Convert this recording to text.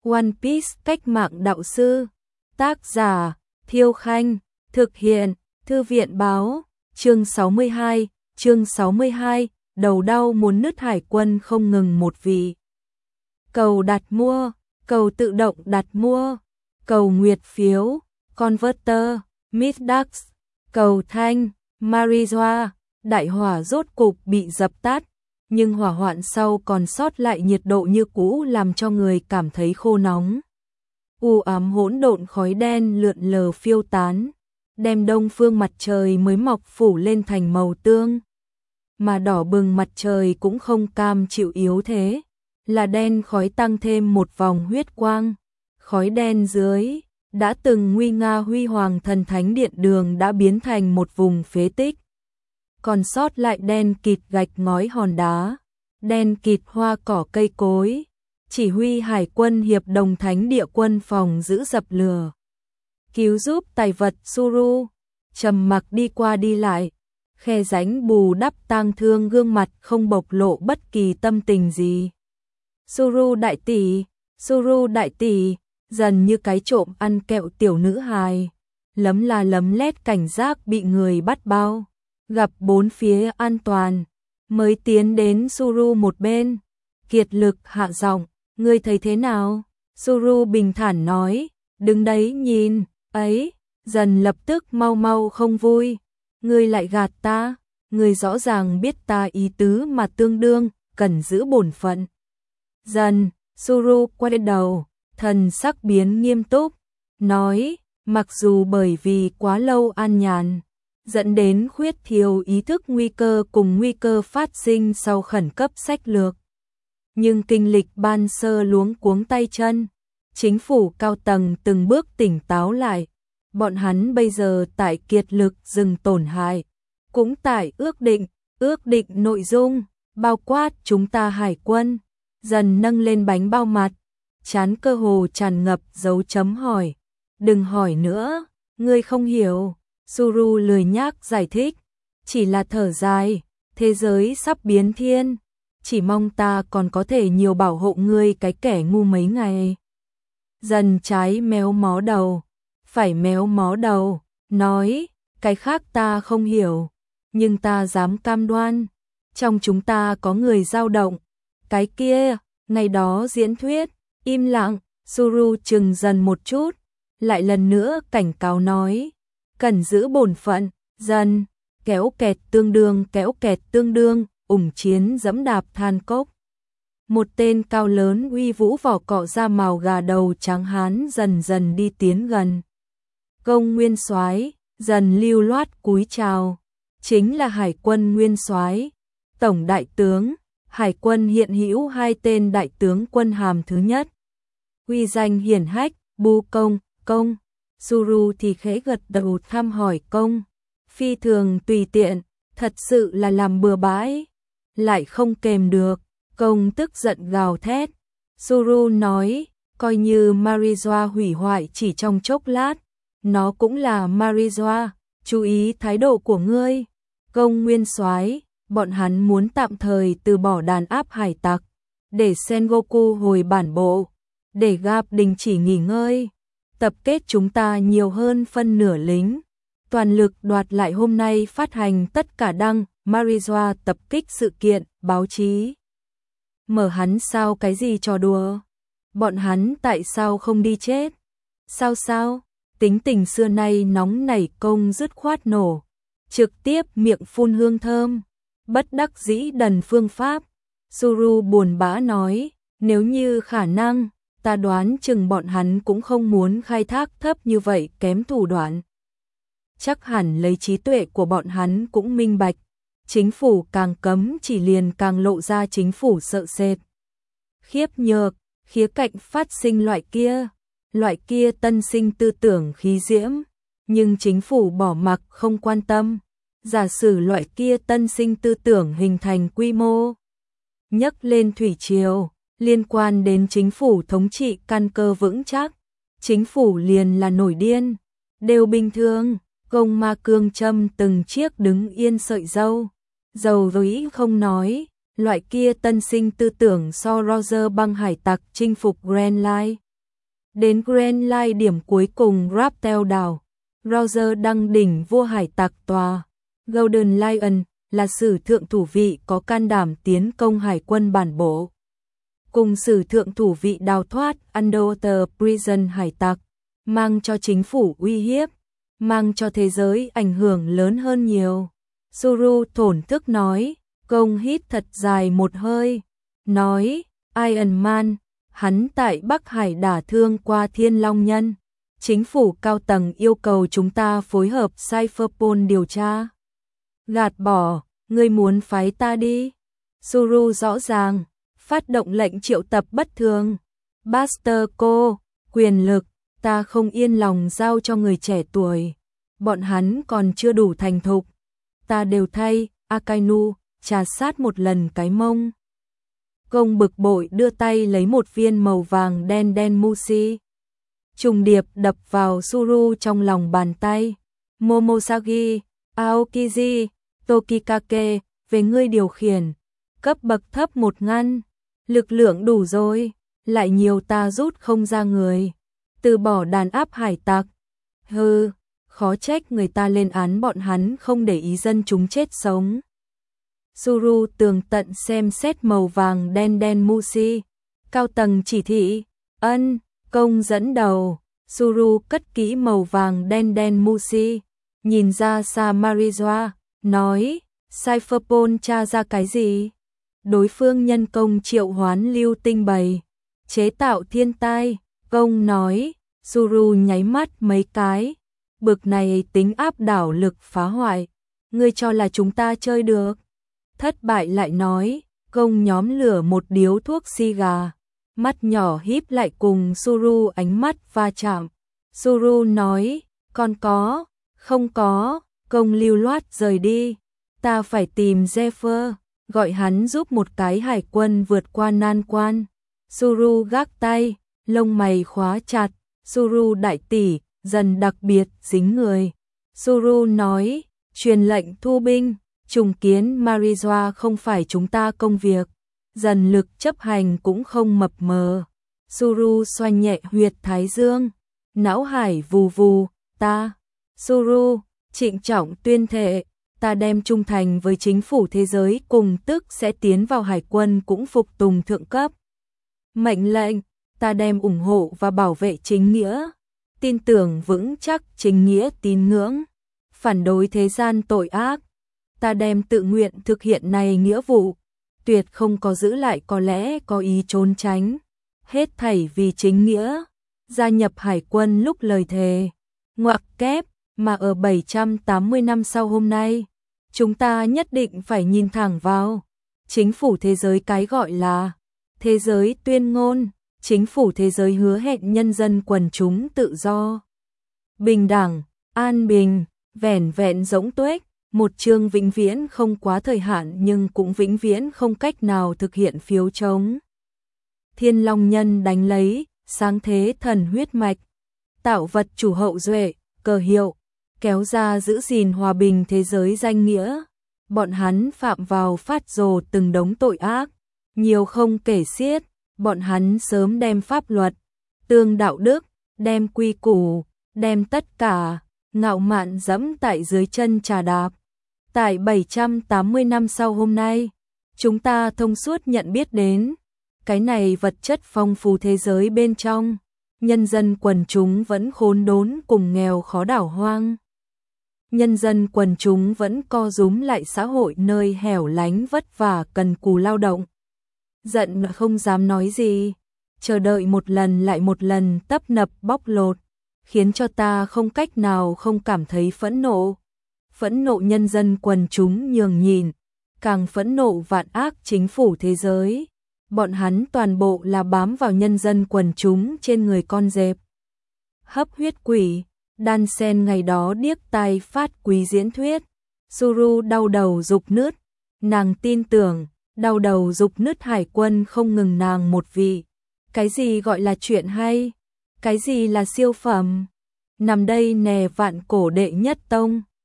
One Piece cách mạng đạo sư. Tác giả Thiêu Khanh. Thực hiện Thư viện Báo. Chương 62, đầu đau muốn nứt. Hải quân không ngừng một vị. Cầu đặt mua, cầu tự động đặt mua, cầu nguyệt phiếu, Converter, Midax, cầu thanh, Marijoa. Đại hỏa rốt cục bị dập tắt, nhưng hỏa hoạn sau còn sót lại nhiệt độ như cũ làm cho người cảm thấy khô nóng. U ám hỗn độn khói đen lượn lờ phiêu tán, đem đông phương mặt trời mới mọc phủ lên thành màu tương. Mà đỏ bừng mặt trời cũng không cam chịu yếu thế, là đen khói tăng thêm một vòng huyết quang. Khói đen dưới, đã từng nguy nga huy hoàng thần thánh điện đường đã biến thành một vùng phế tích. Còn sót lại đen kịt gạch ngói hòn đá, đen kịt hoa cỏ cây cối. Chỉ huy hải quân hiệp đồng thánh địa quân phòng giữ dập lửa, cứu giúp tài vật Suru, trầm mặc đi qua đi lại, khe rãnh bù đắp tang thương gương mặt không bộc lộ bất kỳ tâm tình gì. Suru đại tỷ, dần như cái trộm ăn kẹo tiểu nữ hài, lấm la lấm lét cảnh giác bị người bắt bao, gặp bốn phía an toàn, mới tiến đến Suru một bên, kiệt lực hạ giọng. Ngươi thấy thế nào? Suru bình thản nói, đứng đấy nhìn, ấy, dần lập tức mau không vui. Ngươi lại gạt ta, ngươi rõ ràng biết ta ý tứ mà tương đương, cần giữ bổn phận. Dần, Suru quay đầu, thần sắc biến nghiêm túc, nói, mặc dù bởi vì quá lâu an nhàn, dẫn đến khuyết thiếu ý thức nguy cơ cùng nguy cơ phát sinh sau khẩn cấp sách lược. Nhưng kinh lịch ban sơ luống cuống tay chân, chính phủ cao tầng từng bước tỉnh táo lại, bọn hắn bây giờ tại kiệt lực dừng tổn hại, cũng tại ước định nội dung, bao quát chúng ta hải quân, dần nâng lên bánh bao mặt, trán cơ hồ tràn ngập dấu chấm hỏi, đừng hỏi nữa, ngươi không hiểu, Suru lười nhác giải thích, chỉ là thở dài, thế giới sắp biến thiên. Chỉ mong ta còn có thể nhiều bảo hộ ngươi cái kẻ ngu mấy ngày. Dần trái méo mó đầu, phải méo mó đầu, nói, cái khác ta không hiểu, nhưng ta dám cam đoan, trong chúng ta có người dao động. Cái kia, ngày đó diễn thuyết, im lặng, Suru chừng dần một chút, lại lần nữa cảnh cáo nói, cần giữ bổn phận, dần, kéo kẹt tương đương. Ủng chiến dẫm đạp than cốc. Một tên cao lớn uy vũ vỏ cọ da màu gà đầu trắng hán dần dần đi tiến gần. Công nguyên soái, dần lưu loát cúi chào, chính là hải quân nguyên soái, tổng đại tướng, hải quân hiện hữu hai tên đại tướng quân hàm thứ nhất. Uy danh hiển hách, Bu công, Suru thì khẽ gật đầu thăm hỏi công, phi thường tùy tiện, thật sự là làm bừa bãi. Lại không kềm được, công tức giận gào thét. Suru nói, coi như Marijoa hủy hoại chỉ trong chốc lát, nó cũng là Marijoa, chú ý thái độ của ngươi. Công nguyên soái, bọn hắn muốn tạm thời từ bỏ đàn áp hải tặc, để Sengoku hồi bản bộ, để Garp đình chỉ nghỉ ngơi, tập kết chúng ta nhiều hơn phân nửa lính, toàn lực đoạt lại hôm nay phát hành tất cả đăng Marijoa tập kích sự kiện, báo chí. Mở hắn sao cái gì trò đùa? Bọn hắn tại sao không đi chết? Sao? Tính tình xưa nay nóng nảy công dứt khoát nổ. Trực tiếp miệng phun hương thơm. Bất đắc dĩ đần phương pháp. Suru buồn bã nói, nếu như khả năng, ta đoán chừng bọn hắn cũng không muốn khai thác thấp như vậy kém thủ đoạn. Chắc hẳn lấy trí tuệ của bọn hắn cũng minh bạch. Chính phủ càng cấm chỉ liền càng lộ ra chính phủ sợ sệt. Khiếp nhược, khía cạnh phát sinh loại kia tân sinh tư tưởng khí diễm, nhưng chính phủ bỏ mặc không quan tâm. Giả sử loại kia tân sinh tư tưởng hình thành quy mô, nhấc lên thủy triều, liên quan đến chính phủ thống trị căn cơ vững chắc, chính phủ liền là nổi điên, đều bình thường. Công ma cương châm từng chiếc đứng yên sợi dâu dối không nói, loại kia tân sinh tư tưởng so Roger băng hải tặc chinh phục Grand Line, Đến Grand Line điểm cuối cùng Raptel đảo, Roger đăng đỉnh vua hải tặc tòa. Golden Lion là sử thượng thủ vị có can đảm tiến công hải quân bản bộ. Cùng sử thượng thủ vị đào thoát Underwater Prison hải tặc, mang cho chính phủ uy hiếp, mang cho thế giới ảnh hưởng lớn hơn nhiều. Zuru thổn thức nói, Công hít thật dài một hơi, nói, Iron Man, hắn tại Bắc Hải đả thương qua Thiên Long Nhân. Chính phủ cao tầng yêu cầu chúng ta phối hợp Cypherpol điều tra. Gạt bỏ, ngươi muốn phái ta đi. Zuru rõ ràng, phát động lệnh triệu tập bất thường. Buster Cô, quyền lực, ta không yên lòng giao cho người trẻ tuổi. Bọn hắn còn chưa đủ thành thục. Ta đều thay, Akainu, trà sát một lần cái mông. Công bực bội đưa tay lấy một viên màu vàng đen đen mushi. Trùng điệp đập vào Suru trong lòng bàn tay. Momosagi, Aokiji, Tokikake, về ngươi điều khiển. Cấp bậc thấp một ngăn. Lực lượng đủ rồi, lại nhiều ta rút không ra người. Từ bỏ đàn áp hải tặc. Hừ, khó trách người ta lên án bọn hắn không để ý dân chúng chết sống. Suru tường tận xem xét màu vàng đen đen mushi. Cao tầng chỉ thị, ân, Công dẫn đầu. Suru cất kỹ màu vàng đen đen mushi, nhìn ra xa Marijoa, nói, Cypherpol tra ra cái gì? Đối phương nhân công triệu hoán lưu tinh bầy, chế tạo thiên tai. Công nói, Suru nháy mắt mấy cái, bực này tính áp đảo lực phá hoại, ngươi cho là chúng ta chơi được? Thất bại lại nói, Công nhóm lửa một điếu thuốc xì gà, mắt nhỏ híp lại cùng Suru ánh mắt va chạm. Suru nói, còn có, không có. Công lưu loát rời đi, ta phải tìm Zephyr, gọi hắn giúp một cái hải quân vượt qua nan quan. Suru gác tay, lông mày khóa chặt. Suru đại tỷ, dần đặc biệt dính người. Suru nói, truyền lệnh thu binh, trùng kiến Marijoa không phải chúng ta công việc. Dần lực chấp hành cũng không mập mờ. Suru xoay nhẹ huyệt thái dương, não hải vù vù, ta. Suru trịnh trọng tuyên thệ, ta đem trung thành với chính phủ thế giới, cùng tức sẽ tiến vào hải quân cũng phục tùng thượng cấp mệnh lệnh. Ta đem ủng hộ và bảo vệ chính nghĩa, tin tưởng vững chắc chính nghĩa tín ngưỡng, phản đối thế gian tội ác. Ta đem tự nguyện thực hiện này nghĩa vụ, tuyệt không có giữ lại có lẽ có ý trốn tránh, hết thảy vì chính nghĩa. Gia nhập hải quân lúc lời thề, ngoặc kép, mà ở 780 năm sau hôm nay, chúng ta nhất định phải nhìn thẳng vào chính phủ thế giới, cái gọi là thế giới tuyên ngôn. Chính phủ thế giới hứa hẹn nhân dân quần chúng tự do, bình đẳng, an bình, vẻn vẹn rỗng tuếch, một chương vĩnh viễn không quá thời hạn nhưng cũng vĩnh viễn không cách nào thực hiện phiếu chống. Thiên Long Nhân đánh lấy, sáng thế thần huyết mạch, tạo vật chủ hậu duệ, cờ hiệu, kéo ra giữ gìn hòa bình thế giới danh nghĩa. Bọn hắn phạm vào phát rồ từng đống tội ác, nhiều không kể xiết. Bọn hắn sớm đem pháp luật, tương đạo đức, đem quy củ, đem tất cả, ngạo mạn dẫm tại dưới chân trà đạp. Tại 780 năm sau hôm nay, chúng ta thông suốt nhận biết đến, cái này vật chất phong phú thế giới bên trong, nhân dân quần chúng vẫn khốn đốn cùng nghèo khó đảo hoang. Nhân dân quần chúng vẫn co rúm lại xã hội nơi hẻo lánh vất vả cần cù lao động. Giận không dám nói gì, chờ đợi một lần lại một lần tấp nập bóc lột, khiến cho ta không cách nào không cảm thấy phẫn nộ. Phẫn nộ nhân dân quần chúng nhường nhịn, càng phẫn nộ vạn ác chính phủ thế giới. Bọn hắn toàn bộ là bám vào nhân dân quần chúng trên người con dẹp. Hấp huyết quỷ, đan sen ngày đó điếc tai phát quý diễn thuyết. Suru đau đầu rục nứt, nàng tin tưởng, đau đầu rục nứt hải quân không ngừng nàng một vị. Cái gì gọi là chuyện hay? Cái gì là siêu phẩm? Nằm đây nè vạn cổ đệ nhất tông.